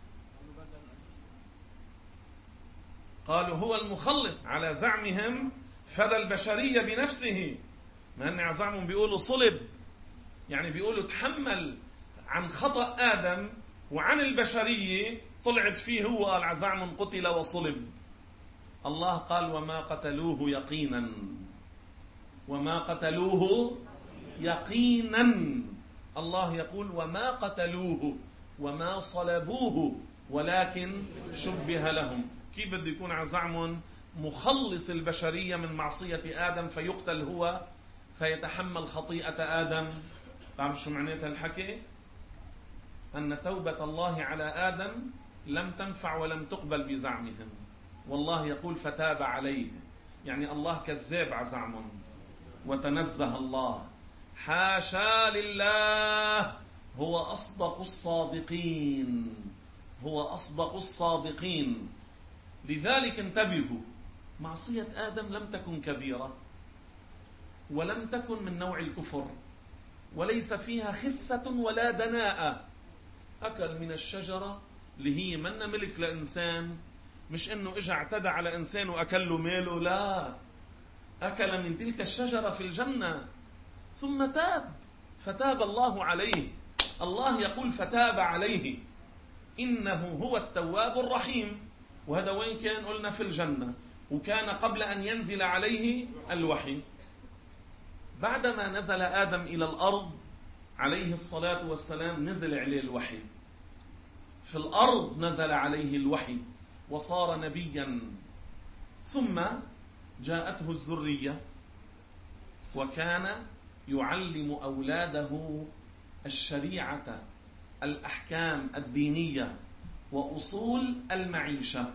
قالوا هو المخلص على زعمهم، فدى البشرية بنفسه. ما هن عزعمهم بيقولوا صلب، يعني بيقولوا تحمل عن خطأ آدم وعن البشرية، طلعت فيه هو. قال عزعم قتل وصلب. الله قال وما قتلوه يقينا، وما قتلوه يقينا. الله يقول وما قتلوه وما صلبوه ولكن شبه لهم. كيف بده يكون عزعم مخلص البشرية من معصية آدم فيقتل هو فيتحمل خطيئة آدم؟ تعرف شو معناتها الحكي؟ أن توبة الله على آدم لم تنفع ولم تقبل بزعمهم، والله يقول فتاب عليه. يعني الله كذاب عزعم، وتنزه الله، حاشا لله، هو أصدق الصادقين، هو أصدق الصادقين. لذلك انتبهوا، معصية آدم لم تكن كبيرة ولم تكن من نوع الكفر، وليس فيها خسة ولا دناءة. أكل من الشجرة اللي هي من ملك لإنسان، مش إنه إجا اعتدى على إنسان وأكل له ماله، لا، أكل من تلك الشجرة في الجنة ثم تاب، فتاب الله عليه. الله يقول فتاب عليه، إنه هو التواب الرحيم. وهذا وين كان؟ قلنا في الجنة، وكان قبل أن ينزل عليه الوحي. بعدما نزل آدم إلى الأرض عليه الصلاة والسلام نزل عليه الوحي، في الأرض نزل عليه الوحي وصار نبيا، ثم جاءته الذرية وكان يعلم أولاده الشريعة، الأحكام الدينية وأصول المعيشة.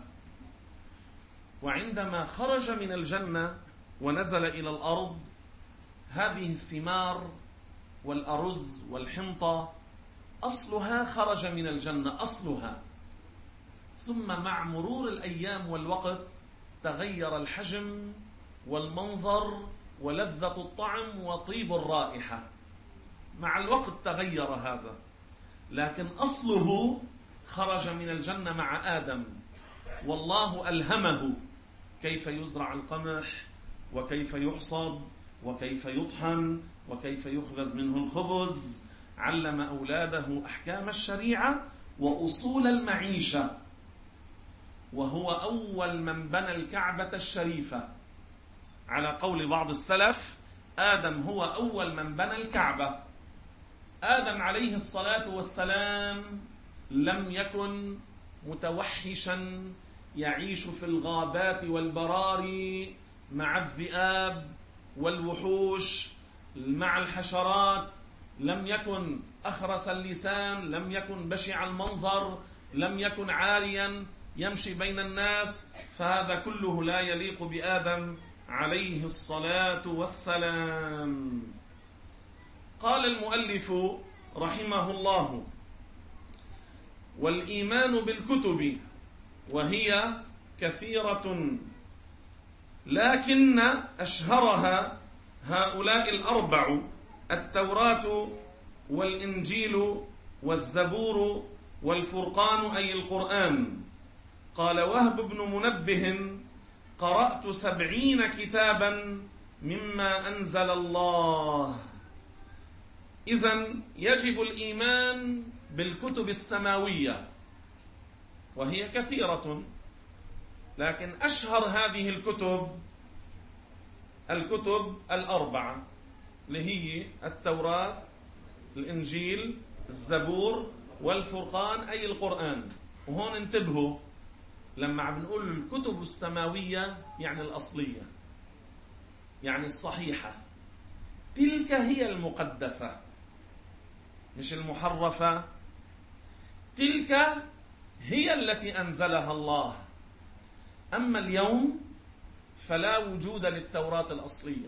وعندما خرج من الجنة ونزل إلى الأرض، هذه الثمار والأرز والحنطة أصلها خرج من الجنة أصلها، ثم مع مرور الأيام والوقت تغير الحجم والمنظر ولذة الطعم وطيب الرائحة، مع الوقت تغير هذا، لكن أصله خرج من الجنة مع آدم. والله ألهمه كيف يزرع القمح وكيف يحصد وكيف يطحن وكيف يخبز منه الخبز، علم أولاده أحكام الشريعة وأصول المعيشة، وهو أول من بنى الكعبة الشريفة. على قول بعض السلف آدم هو أول من بنى الكعبة. آدم عليه الصلاة والسلام لم يكن متوحشا يعيش في الغابات والبراري مع الذئاب والوحوش مع الحشرات، لم يكن أخرس اللسان، لم يكن بشع المنظر، لم يكن عاريا يمشي بين الناس، فهذا كله لا يليق بآدم عليه الصلاة والسلام. قال المؤلف رحمه الله: والإيمان بالكتب وهي كثيرة، لكن أشهرها هؤلاء الأربع: التوراة والإنجيل والزبور والفرقان أي القرآن. قال وهب بن منبه: قرأت سبعين كتابا مما أنزل الله. إذن يجب الإيمان بالكتب السماوية وهي كثيرة، لكن أشهر هذه الكتب الكتب الأربعة اللي هي التوراة، الإنجيل، الزبور والفرقان أي القرآن. وهون انتبهوا، لما عم نقول الكتب السماوية يعني الأصلية، يعني الصحيحة، تلك هي المقدسة مش المحرفة، تلك هي التي أنزلها الله. أما اليوم فلا وجود للتوراة الأصلية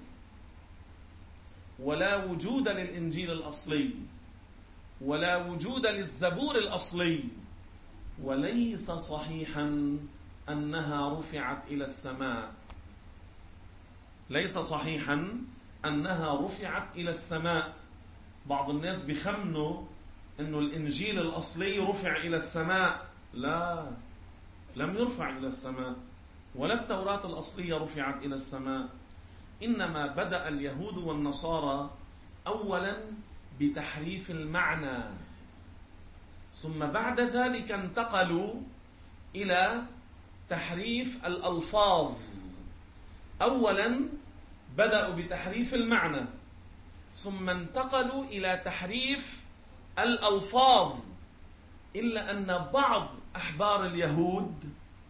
ولا وجود للإنجيل الأصلي ولا وجود للزبور الأصلي، وليس صحيحا أنها رفعت إلى السماء، ليس صحيحا أنها رفعت إلى السماء. بعض الناس بيخمنوا أنه الإنجيل الأصلي رفع إلى السماء، لا، لم يرفع إلى السماء، ولا التوراة الأصلية رفعت إلى السماء. إنما بدأ اليهود والنصارى أولا بتحريف المعنى، ثم بعد ذلك انتقلوا إلى تحريف الألفاظ. أولا بدأوا بتحريف المعنى، ثم انتقلوا إلى تحريف الألفاظ، إلا أن بعض أحبار اليهود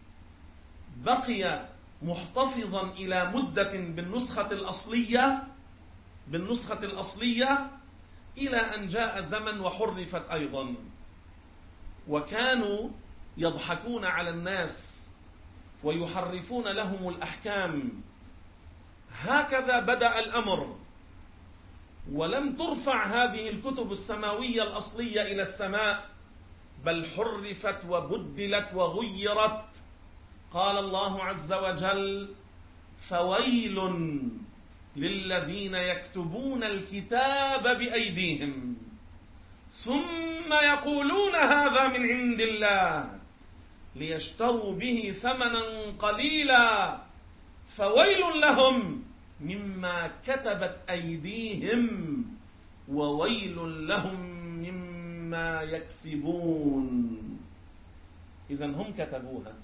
بقي محتفظا إلى مدة بالنسخة الأصلية بالنسخة الأصلية إلى أن جاء زمن وحرفت أيضا، وكانوا يضحكون على الناس ويحرفون لهم الأحكام. هكذا بدأ الأمر، ولم ترفع هذه الكتب السماوية الأصلية إلى السماء، بل حرفت وبدلت وغيرت. قال الله عز وجل: فويل للذين يكتبون الكتاب بأيديهم ثم يقولون هذا من عند الله ليشتروا به ثمنا قليلا فويل لهم مما كتبت أيديهم وويل لهم مما يكسبون. إذن هم كتبوها،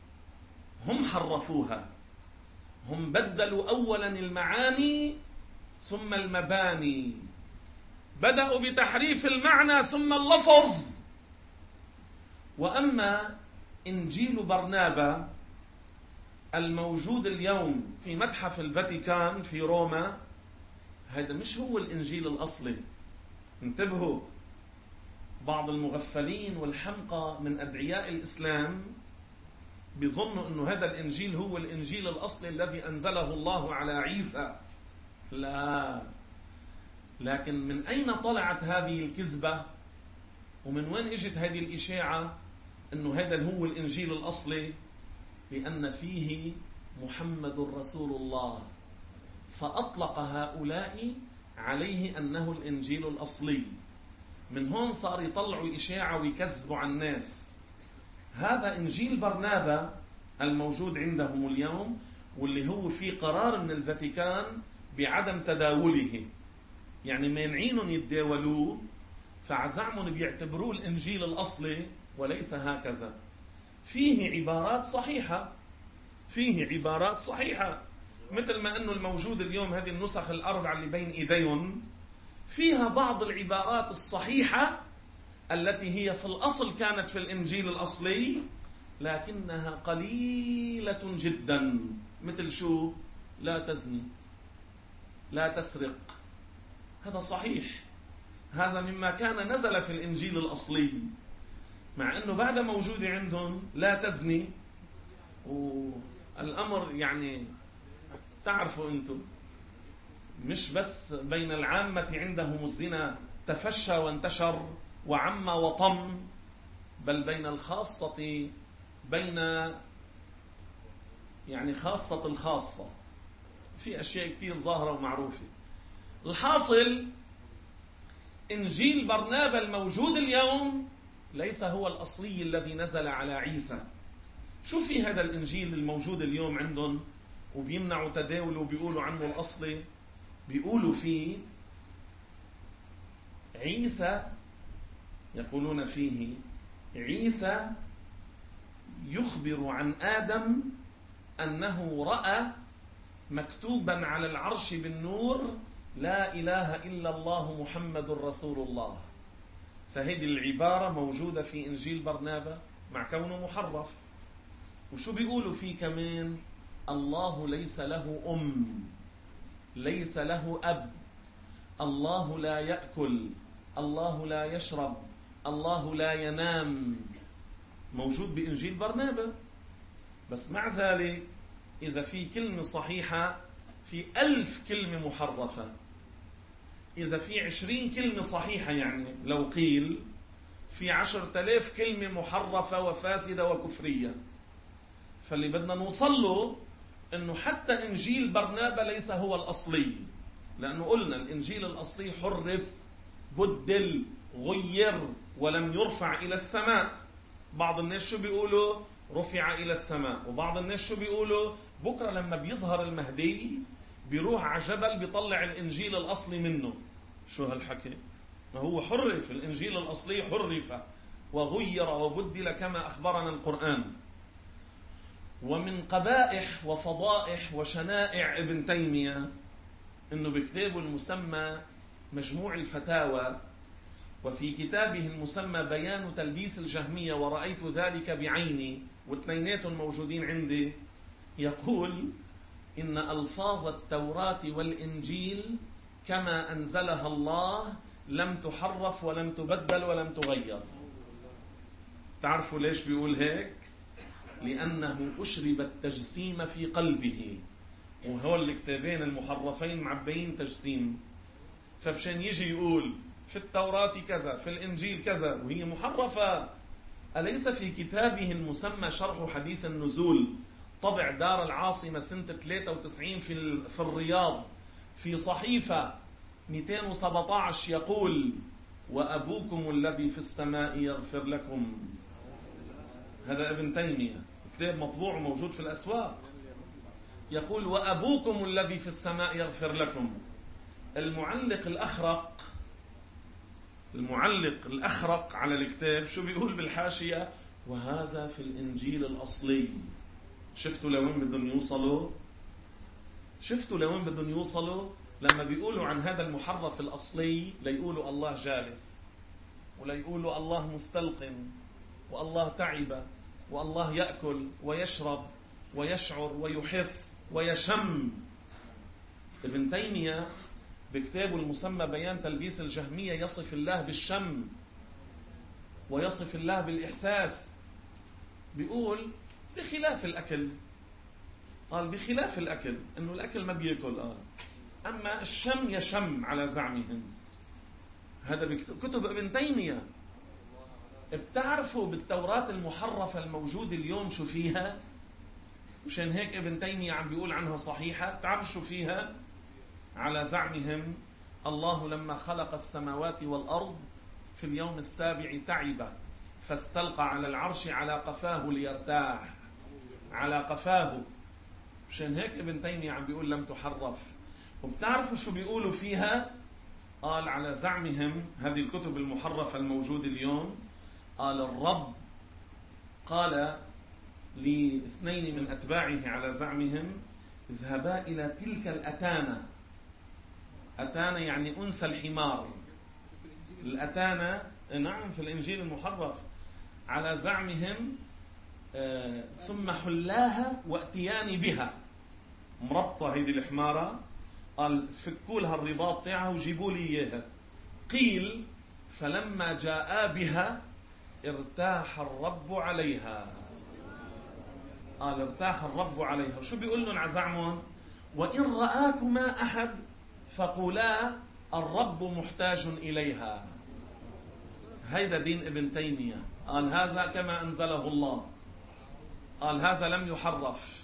هم حرفوها، هم بدلوا أولا المعاني ثم المباني، بدأوا بتحريف المعنى ثم اللفظ. وأما إنجيل برنابا الموجود اليوم في متحف الفاتيكان في روما، هذا مش هو الإنجيل الأصلي. انتبهوا، بعض المغفلين والحمقى من أدعياء الإسلام بيظنوا أنه هذا الإنجيل هو الإنجيل الأصلي الذي أنزله الله على عيسى. لا، لكن من أين طلعت هذه الكذبة؟ ومن وين اجت هذه الإشاعة أنه هذا هو الإنجيل الأصلي؟ لأن فيه محمد رسول الله، فأطلق هؤلاء عليه أنه الإنجيل الأصلي. من هون صار يطلعوا إشاعة ويكذبوا عن الناس. هذا إنجيل برنابا الموجود عندهم اليوم، واللي هو في قرار من الفاتيكان بعدم تداوله، يعني مانعينهم يتداولوه، فعزعمهم بيعتبروه الإنجيل الأصلي وليس هكذا. فيه عبارات صحيحة، فيه عبارات صحيحة، مثل ما أنه الموجود اليوم هذه النسخ الأربعة اللي بين إيديهم فيها بعض العبارات الصحيحة التي هي في الأصل كانت في الإنجيل الأصلي، لكنها قليلة جدا. مثل شو؟ لا تزني، لا تسرق. هذا صحيح، هذا مما كان نزل في الإنجيل الأصلي، مع أنه بعد موجود عندهم لا تزني. والأمر يعني تعرفوا أنتم مش بس بين العامة عندهم الزنا تفشى وانتشر وعم وطم، بل بين الخاصة، بين يعني خاصة الخاصة، في أشياء كتير ظاهرة ومعروفة. الحاصل إنجيل برنابا الموجود اليوم ليس هو الأصلي الذي نزل على عيسى. شو في هذا الإنجيل الموجود اليوم عندهم وبيمنعوا تداوله وبيقولوا عنه الأصلي؟ بيقولوا فيه عيسى، يقولون فيه عيسى يخبر عن آدم أنه رأى مكتوبا على العرش بالنور لا إله إلا الله محمد رسول الله. فهذه العبارة موجودة في إنجيل برنابا مع كونه محرف. وشو بيقولوا فيه كمان؟ الله ليس له أم، ليس له أب، الله لا يأكل، الله لا يشرب، الله لا ينام. موجود بإنجيل برنابا. بس مع ذلك إذا في كلمة صحيحة في ألف كلمة محرفة، إذا في عشرين كلمة صحيحة يعني لو قيل في عشر تلاف كلمة محرفة وفاسدة وكفرية. فاللي بدنا نوصل له أنه حتى إنجيل برنابا ليس هو الأصلي، لأنه قلنا الإنجيل الأصلي حرف، بدل، غير، ولم يرفع إلى السماء. بعض الناس شو بيقولوا؟ رفع إلى السماء. وبعض الناس شو بيقولوا؟ بكرة لما بيظهر المهدي بيروح على جبل بيطلع الإنجيل الأصلي منه. شو هالحكي؟ ما هو حرف، الإنجيل الأصلي حرف وغير وبدل كما أخبرنا القرآن. ومن قبائح وفضائح وشنائع ابن تيمية أنه بكتابه المسمى مجموع الفتاوى، وفي كتابه المسمى بيان تلبيس الجهمية ورأيت ذلك بعيني، واثنيناتهم موجودين عندي، يقول إن ألفاظ التوراة والإنجيل كما أنزلها الله لم تحرف ولم تبدل ولم تغير. تعرفوا ليش بيقول هيك؟ لأنه أشرب التجسيم في قلبه، وهول الكتابين المحرفين معبين تجسيم. فبشان يجي يقول في التوراة كذا، في الإنجيل كذا، وهي محرفة. أليس في كتابه المسمى شرح حديث النزول طبع دار العاصمة سنة ثلاثة وتسعين في في الرياض في صحيفة مئتين وسبعة عشر يقول وأبوكم الذي في السماء يغفر لكم؟ هذا ابن تيمية، كتاب مطبوع وموجود في الأسواق. يقول وأبوكم الذي في السماء يغفر لكم. المعلق الأخرق المعلق الأخرق على الكتاب شو بيقول بالحاشية؟ وهذا في الإنجيل الأصلي. شفتوا لوين بدهم يوصلوا؟ شفتوا لوين بدهم يوصلوا؟ لما بيقولوا عن هذا المحرف الأصلي ليقولوا الله جالس، وليقولوا الله مستلقٍ، والله تعب، والله يأكل ويشرب ويشعر ويحس ويشم. ابن تيمية بكتابه المسمى بيان تلبيس الجهمية يصف الله بالشم ويصف الله بالإحساس. بيقول بخلاف الأكل، قال بخلاف الأكل، إنه الأكل ما بيأكل، قال أما الشم يشم على زعمهم. هذا بكتب ابن تيمية. بتعرفوا بالتوراة المحرفة الموجودة اليوم شو فيها؟ مشان هيك ابن تيمية عم بيقول عنها صحيحة. بتعرفوا شو فيها؟ على زعمهم الله لما خلق السماوات والأرض في اليوم السابع تعب فاستلقى على العرش على قفاه ليرتاح، على قفاه. مشان هيك ابن تيمية عم بيقول لم تحرف. وبتعرفوا شو بيقولوا فيها؟ قال على زعمهم هذه الكتب المحرفة الموجودة اليوم، قال الرب قال لاثنين من أتباعه على زعمهم اذهبا إلى تلك الأتانة. أتانة يعني أنثى الحمار. الأتانة نعم في الإنجيل المحرف. على زعمهم آه ثم حلاها وأتياني بها، مربطة هذه الحمارة، قال فكوا لها الرباط تاعها وجيبوا لي إياها. قيل فلما جاء بها ارتاح الرب عليها. قال ارتاح الرب عليها. وشو بيقول لهم على زعمهم؟ وإن رآكما أحد فقولا الرب محتاج إليها. هيدا دين ابن تيمية. قال هذا كما أنزله الله، قال هذا لم يحرف.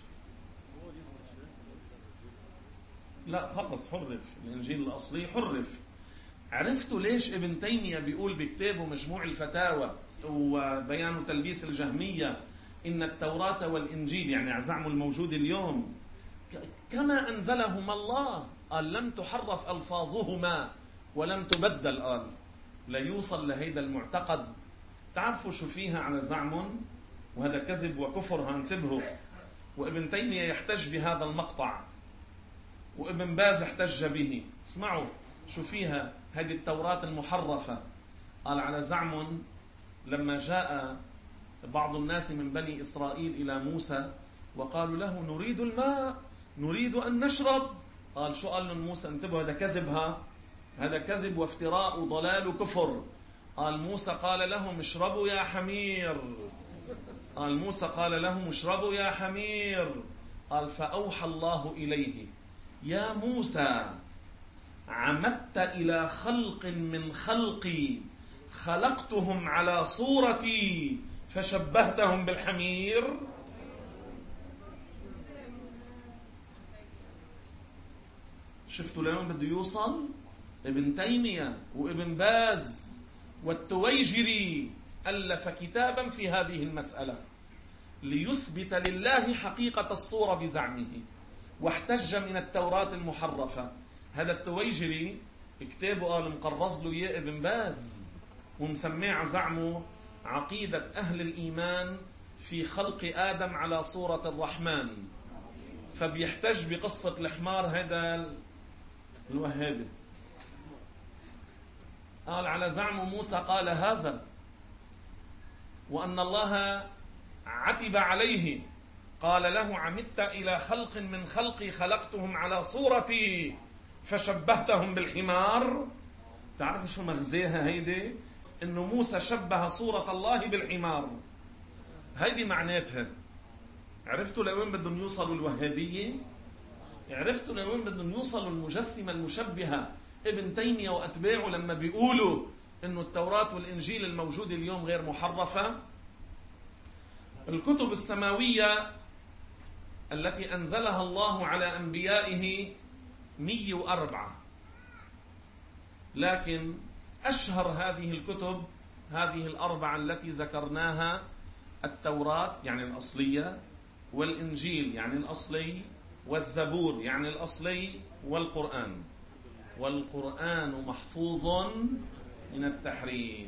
لا خلص حرف، الإنجيل الأصلي حرف. عرفتوا ليش ابن تيمية بيقول بكتابه مجموع الفتاوى وبيان تلبيس الجهمية إن التوراة والإنجيل يعني عزعم الموجود اليوم كما أنزلهما الله، قال لم تحرف ألفاظهما ولم تبدل. قال لا يوصل لهيدا المعتقد. تعرفوا شو فيها على زعم؟ وهذا كذب وكفر، هانتبهوا. وابن تيمية يحتج بهذا المقطع، وابن باز احتج به. اسمعوا شو فيها هذه التوراة المحرفة. قال على زعم لما جاء بعض الناس من بني إسرائيل إلى موسى وقالوا له نريد الماء، نريد أن نشرب. قال شو قال لهم موسى؟ انتبهوا هذا كذبها، هذا كذب وافتراء وضلال وكفر. قال موسى قال لهم اشربوا يا حمير. قال موسى قال لهم اشربوا يا حمير. قال فأوحى الله إليه يا موسى عمدت إلى خلق من خلقي خلقتهم على صورتي فشبهتهم بالحمير. شفتوا لين بده يوصل؟ ابن تيمية وابن باز والتويجري ألف كتابا في هذه المسألة ليثبت لله حقيقة الصورة بزعمه، واحتج من التوراة المحرفة. هذا التويجري كتابه قال مقرز له يا ابن باز ومسمع زعمه عقيدة أهل الإيمان في خلق آدم على صورة الرحمن، فبيحتج بقصة الحمار هذا الوهابي. قال على زعم موسى قال هذا، وأن الله عتب عليه قال له عمدت إلى خلق من خلقي خلقتهم على صورتي فشبهتهم بالحمار. تعرفوا شو مغزاها هيدي؟ إنه موسى شبه صورة الله بالحمار. هيدي معناتها. عرفتوا لوين بدهم يوصلوا الوهابية؟ عرفتوا لوين بدهم يوصلوا المجسمة المشبهة ابن تيمية وأتباعه لما بيقولوا إنه التوراة والإنجيل الموجود اليوم غير محرفة؟ الكتب السماوية التي أنزلها الله على أنبيائه مئة وأربعة، لكن أشهر هذه الكتب هذه الأربعة التي ذكرناها: التوراة يعني الأصلية، والإنجيل يعني الأصلي، والزبور يعني الأصلي، والقرآن. والقرآن محفوظ من التحريف.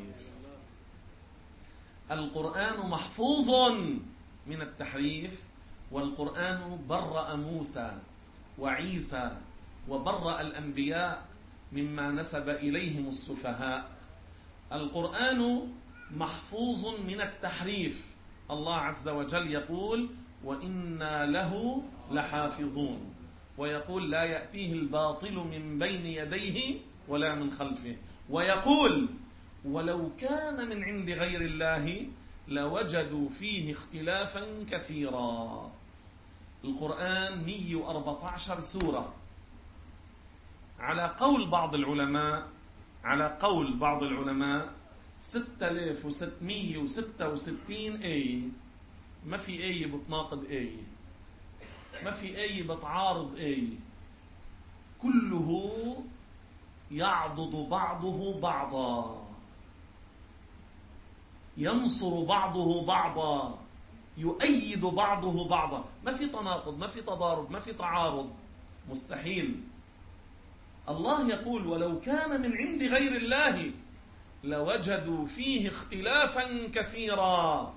القرآن محفوظ من التحريف، والقرآن برأ موسى وعيسى وبرأ الأنبياء مما نسب إليهم السفهاء. القرآن محفوظ من التحريف. الله عز وجل يقول وإنا له لحافظون، ويقول لا يأتيه الباطل من بين يديه ولا من خلفه، ويقول ولو كان من عند غير الله لوجدوا فيه اختلافا كثيرا. القرآن مئة وأربعة عشر سورة. على قول بعض العلماء على قول بعض العلماء ستة آلاف وستمئة وستة وستين آية. ما في آية بتناقض آية، ما في آية بتعارض آية، كله يعضد بعضه بعضا، ينصر بعضه بعضا، يؤيد بعضه بعضا. ما في تناقض، ما في تضارب، ما في تعارض، مستحيل. الله يقول ولو كان من عند غير الله لوجدوا فيه اختلافا كثيرا.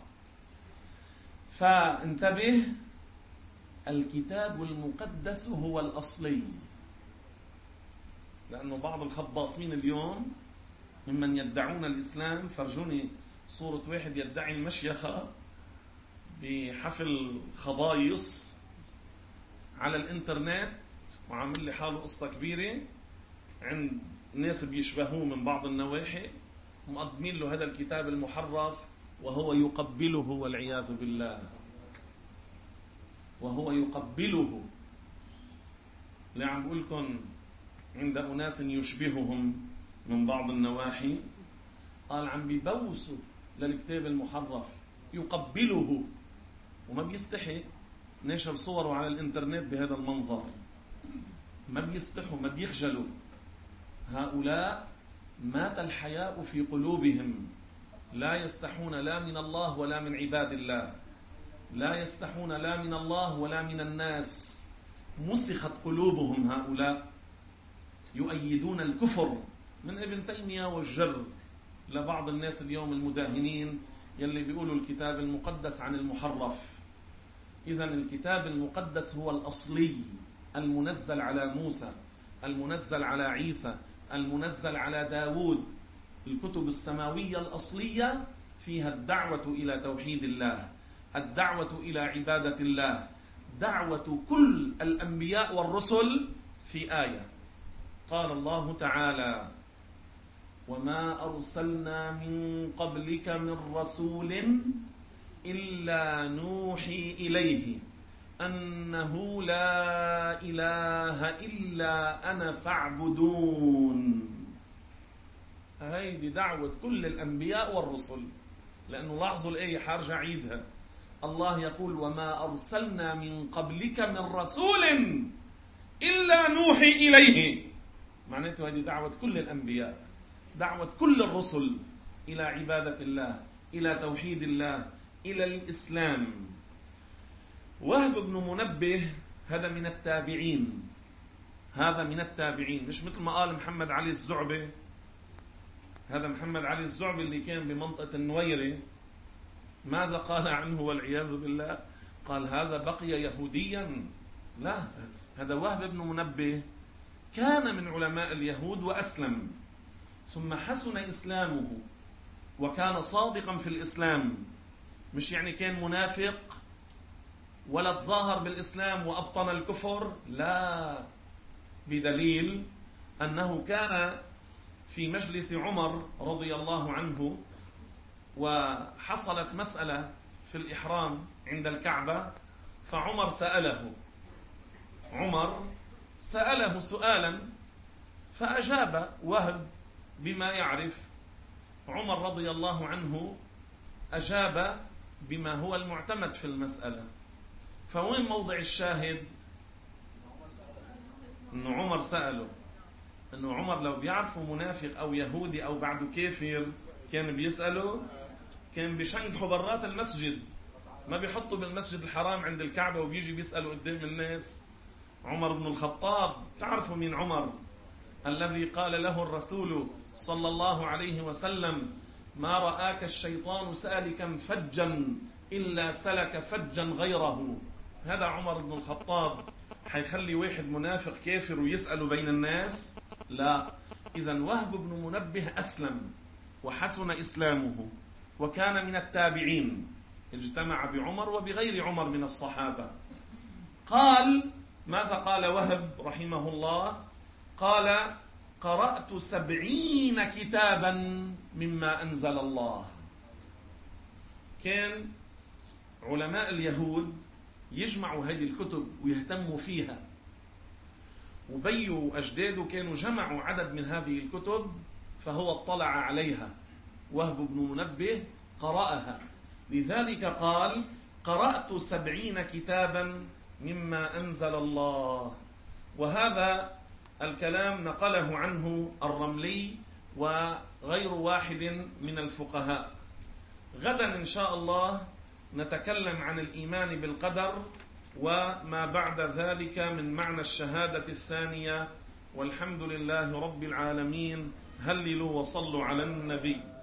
فانتبه، الكتاب المقدس هو الأصلي، لأنه بعض الخباصين اليوم ممن يدعون الإسلام، فرجوني صورة واحد يدعي المشيخة بحفل خبايص على الانترنت وعامل لي حاله قصة كبيرة عند ناس بيشبهوه من بعض النواحي، مقدمين له هذا الكتاب المحرف وهو يقبله والعياذ بالله، وهو يقبله. اللي عم بقول لكم عند أناس يشبههم من بعض النواحي، قال عم بيبوسوا للكتاب المحرف يقبله، وما بيستحي نشر صوره على الانترنت بهذا المنظر، ما بيستحوا، ما بيخجلوا. هؤلاء مات الحياء في قلوبهم، لا يستحون لا من الله ولا من عباد الله، لا يستحون لا من الله ولا من الناس. مسخت قلوبهم هؤلاء، يؤيدون الكفر من ابن تيمية والجر لبعض الناس اليوم المداهنين يلي بيقولوا الكتاب المقدس عن المحرف. إذن الكتاب المقدس هو الأصلي، المنزل على موسى، المنزل على عيسى، المنزل على داود. الكتب السماوية الأصلية فيها الدعوة إلى توحيد الله، الدعوة إلى عبادة الله، دعوة كل الأنبياء والرسل في آية. قال الله تعالى وما أرسلنا من قبلك من رسول إلا نوحي إليه أنه لا إله إلا أنا فاعبدون. هذه دعوة كل الأنبياء والرسل، لأنه لاحظوا الآية حارجع عيدها. الله يقول وما أرسلنا من قبلك من رسول إلا نوحي إليه، معناته هذه دعوة كل الأنبياء، دعوة كل الرسل إلى عبادة الله، إلى توحيد الله، إلى الإسلام. وهب بن منبه هذا من التابعين، هذا من التابعين، مش مثل ما قال محمد علي الزعبي. هذا محمد علي الزعبي اللي كان بمنطقة النويرة، ماذا قال عنه والعياذ بالله؟ قال هذا بقي يهوديا. لا، هذا وهب بن منبه كان من علماء اليهود وأسلم، ثم حسن إسلامه وكان صادقا في الإسلام، مش يعني كان منافق ولا تظاهر بالإسلام وأبطن الكفر، لا، بدليل أنه كان في مجلس عمر رضي الله عنه وحصلت مسألة في الإحرام عند الكعبة، فعمر سأله عمر سأله سؤالا فأجاب وهب بما يعرف. عمر رضي الله عنه أجاب بما هو المعتمد في المسألة. فوين موضع الشاهد؟ أنه عمر سأله، أنه عمر لو بيعرفوا منافق أو يهودي أو بعده كافر كان بيسأله، كان بيشنجحوا برات المسجد، ما بيحطوا بالمسجد الحرام عند الكعبة وبيجي بيسألوا قدام الناس. عمر بن الخطاب، تعرفوا مين عمر؟ الذي قال له الرسول صلى الله عليه وسلم ما رآك الشيطان سالكا فجا إلا سلك فجا غيره. هذا عمر بن الخطاب حيخلي واحد منافق كافر ويسأله بين الناس؟ لا. إذن وهب بن منبه أسلم وحسن إسلامه وكان من التابعين، اجتمع بعمر وبغير عمر من الصحابة. قال ماذا قال وهب رحمه الله؟ قال قرأت سبعين كتابا مما أنزل الله. كان علماء اليهود يجمعوا هذه الكتب ويهتموا فيها، وبي وأجداده كانوا جمعوا عدد من هذه الكتب، فهو اطلع عليها. وهب بن منبه قرأها، لذلك قال قرأت سبعين كتابا مما أنزل الله. وهذا الكلام نقله عنه الرملي وغير واحد من الفقهاء. غدا إن شاء الله نتكلم عن الإيمان بالقدر وما بعد ذلك من معنى الشهادة الثانية. والحمد لله رب العالمين. هللوا وصلوا على النبي.